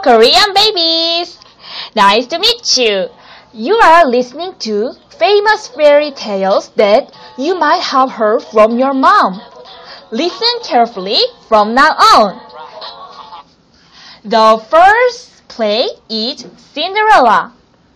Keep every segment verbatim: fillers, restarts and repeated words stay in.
Korean babies! Nice to meet you. You are listening to famous fairy tales that you might have heard from your mom. Listen carefully from now on. The first play is Cinderella.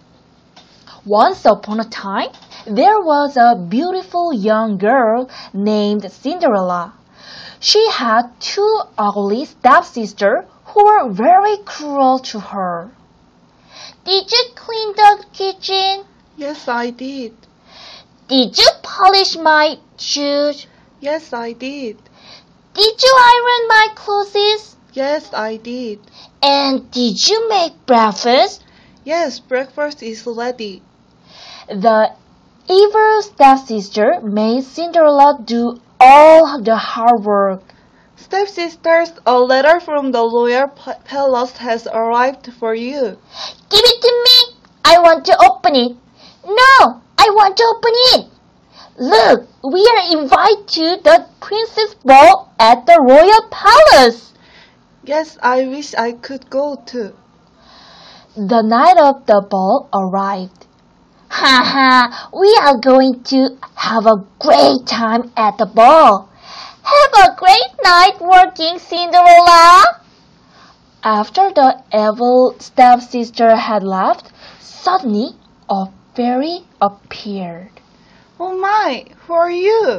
Once upon a time, there was a beautiful young girl named Cinderella. She had two ugly stepsisters who were very cruel to her. Did you clean the kitchen? Yes, I did. Did you polish my shoes? Yes, I did. Did you iron my clothes? Yes, I did. And did you make breakfast? Yes, breakfast is ready. The evil stepsister made Cinderella do all the hard work. Stepsisters, a letter from the royal palace has arrived for you. Give it to me. I want to open it. No, I want to open it. Look, we are invited to the princess ball at the royal palace. Yes, I wish I could go too. The night of the ball arrived. Ha ha, we are going to have a great time at the ball. Have a great night working, Cinderella. After the evil stepsister had left, suddenly a fairy appeared. Oh my, who are you?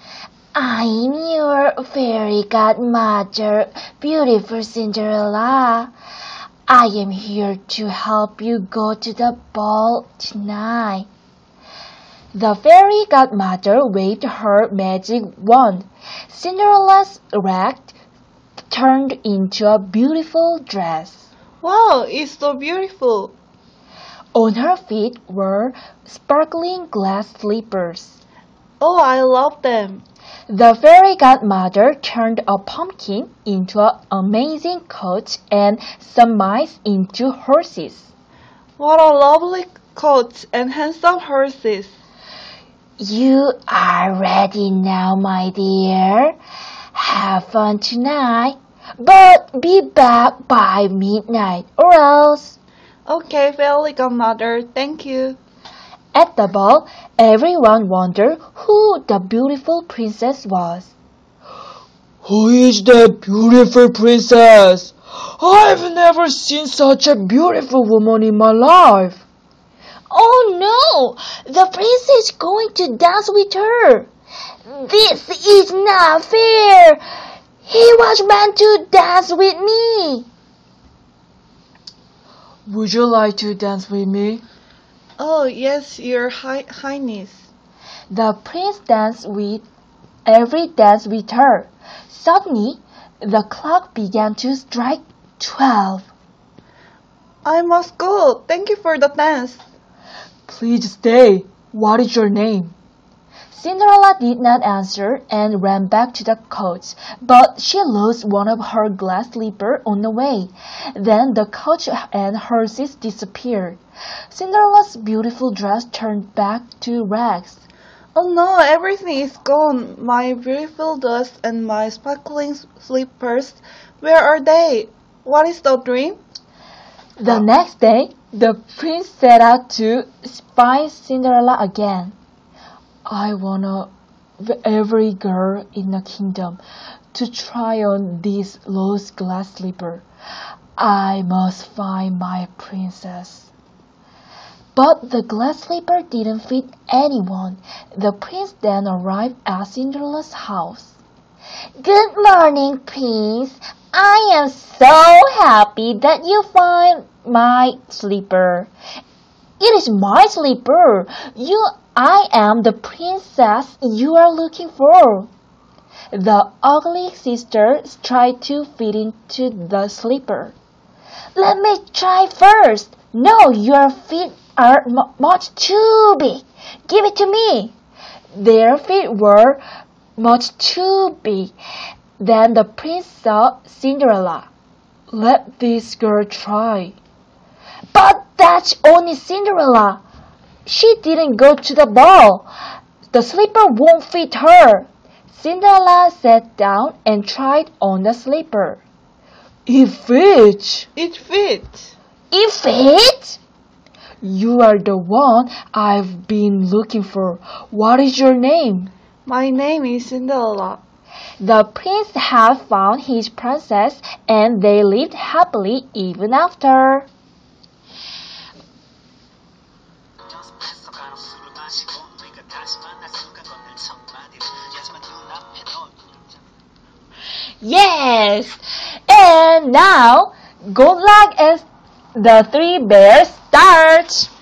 I'm your fairy godmother, beautiful Cinderella. I am here to help you go to the ball tonight. The fairy godmother waved her magic wand. Cinderella's rag turned into a beautiful dress. Wow, it's so beautiful. On her feet were sparkling glass slippers. Oh, I love them. The fairy godmother turned a pumpkin into an amazing coat and some mice into horses. What a lovely coat and handsome horses. You are ready now, my dear. Have fun tonight, but be back by midnight or else. Okay, fairy godmother, thank you. At the ball, everyone wondered who the beautiful princess was. Who is that beautiful princess? I've never seen such a beautiful woman in my life. Oh no, the prince is going to dance with her. This is not fair. He was meant to dance with me. Would you like to dance with me? Oh, yes, your high highness. The prince danced with every dance with her. Suddenly, the clock began to strike twelve. I must go. Thank you for the dance. Please stay. What is your name? Cinderella did not answer and ran back to the coach, but she lost one of her glass slippers on the way. Then the coach and horses disappeared. Cinderella's beautiful dress turned back to rags. Oh no, everything is gone. My beautiful dress and my sparkling slippers. Where are they? What is the dream? The next day, the prince set out to find Cinderella again. I want every girl in the kingdom to try on this lost glass slipper. I must find my princess. But the glass slipper didn't fit anyone. The prince then arrived at Cinderella's house. Good morning, Prince. I am so happy that you find my slipper. It is my slipper. You, I am the princess you are looking for. The ugly sisters tried to fit into the slipper. Let me try first. No, your feet are m much too big. Give it to me. Their feet were much too big. Then the prince saw Cinderella. Let this girl try. But that's only Cinderella. She didn't go to the ball. The slipper won't fit her. Cinderella sat down and tried on the slipper. It fits. It fits. It fits? You are the one I've been looking for. What is your name? My name is Cinderella. The prince had found his princess, and they lived happily even after. Yes! And now, good luck as the three bears start!